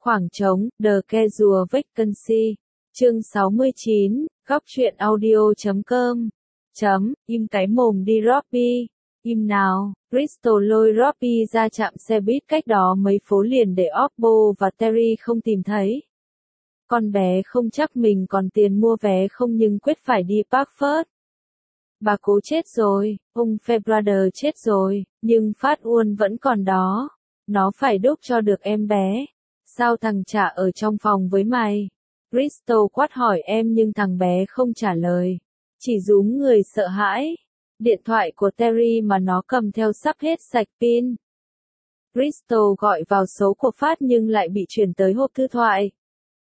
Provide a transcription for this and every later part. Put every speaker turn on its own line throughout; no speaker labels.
Khoảng trống, The Casual Vacancy. Chương 69, góc truyện audio.com. Im cái mồm đi Robbie. Im nào. Bristol lôi Robbie ra trạm xe buýt cách đó mấy phố liền để Oppo và Terry không tìm thấy. Con bé không chắc mình còn tiền mua vé không nhưng quyết phải đi Park First. Bà cố chết rồi, ông Fairbrother chết rồi, nhưng Phát Uôn vẫn còn đó. Nó phải đúc cho được em bé. Sao thằng chả ở trong phòng với mày? Bristol quát hỏi em nhưng thằng bé không trả lời. Chỉ rúm người sợ hãi. Điện thoại của Terry mà nó cầm theo sắp hết sạch pin. Bristol gọi vào số của Phát nhưng lại bị chuyển tới hộp thư thoại.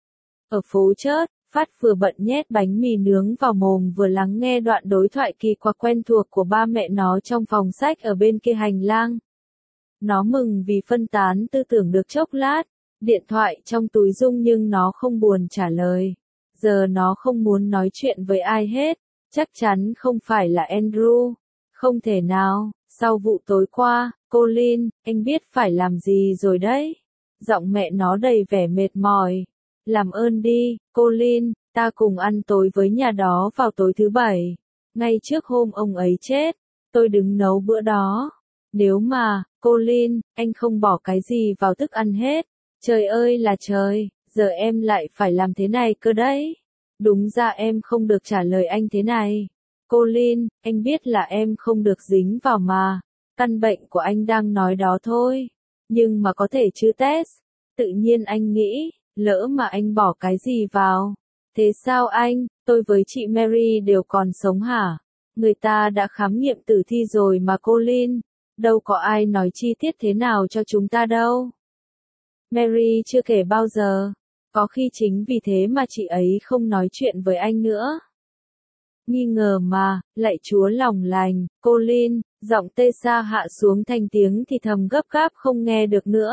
Ở phố chớt, Phát vừa bận nhét bánh mì nướng vào mồm vừa lắng nghe đoạn đối thoại kỳ quặc quen thuộc của ba mẹ nó trong phòng sách ở bên kia hành lang. Nó mừng vì phân tán tư tưởng được chốc lát. Điện thoại trong túi rung nhưng nó không buồn trả lời. Giờ nó không muốn nói chuyện với ai hết. Chắc chắn không phải là Andrew. Không thể nào. Sau vụ tối qua, Colin, anh biết phải làm gì rồi đấy. Giọng mẹ nó đầy vẻ mệt mỏi. Làm ơn đi, Colin, ta cùng ăn tối với nhà đó vào tối thứ Bảy. Ngay trước hôm ông ấy chết, tôi đứng nấu bữa đó. Nếu mà, Colin, anh không bỏ cái gì vào thức ăn hết. Trời ơi là trời, giờ em lại phải làm thế này cơ đấy. Đúng ra em không được trả lời anh thế này. Colin, anh biết là em không được dính vào mà. Căn bệnh của anh đang nói đó thôi. Nhưng mà có thể chứ test. Tự nhiên anh nghĩ, lỡ mà anh bỏ cái gì vào. Thế sao anh, tôi với chị Mary đều còn sống hả? Người ta đã khám nghiệm tử thi rồi mà Colin. Đâu có ai nói chi tiết thế nào cho chúng ta đâu. Mary chưa kể bao giờ. Có khi chính vì thế mà chị ấy không nói chuyện với anh nữa. Nghi ngờ mà, lạy Chúa lòng lành, Colin, giọng Tessa hạ xuống thành tiếng thì thầm gấp gáp không nghe được nữa.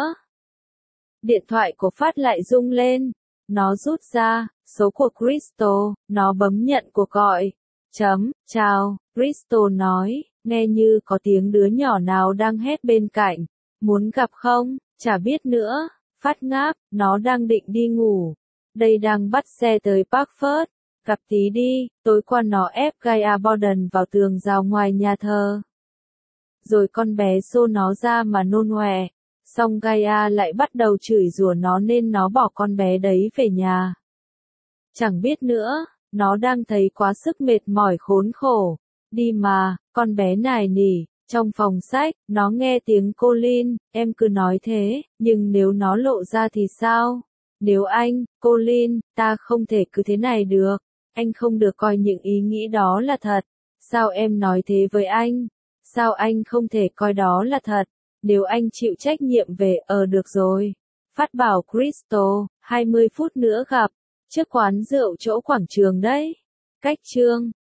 Điện thoại của Phát lại rung lên. Nó rút ra, số của Crystal, nó bấm nhận cuộc gọi. Chào, Crystal nói, nghe như có tiếng đứa nhỏ nào đang hét bên cạnh. Muốn gặp không? Chả biết nữa. Phát ngáp, nó đang định đi ngủ. Đây đang bắt xe tới Park First. Gặp tí đi, tối qua nó ép Gaia Borden vào tường rào ngoài nhà thờ. Rồi con bé xô nó ra mà nôn ọe. Xong Gaia lại bắt đầu chửi rủa nó nên nó bỏ con bé đấy về nhà. Chẳng biết nữa, nó đang thấy quá sức mệt mỏi khốn khổ. Đi mà, con bé nài nỉ. Trong phòng sách, nó nghe tiếng Colin, em cứ nói thế, nhưng nếu nó lộ ra thì sao? Nếu anh, Colin, ta không thể cứ thế này được. Anh không được coi những ý nghĩ đó là thật. Sao em nói thế với anh? Sao anh không thể coi đó là thật? Nếu anh chịu trách nhiệm về, được rồi. Phát bảo Crystal, 20 phút nữa gặp. Trước quán rượu chỗ quảng trường đấy. Cách chương.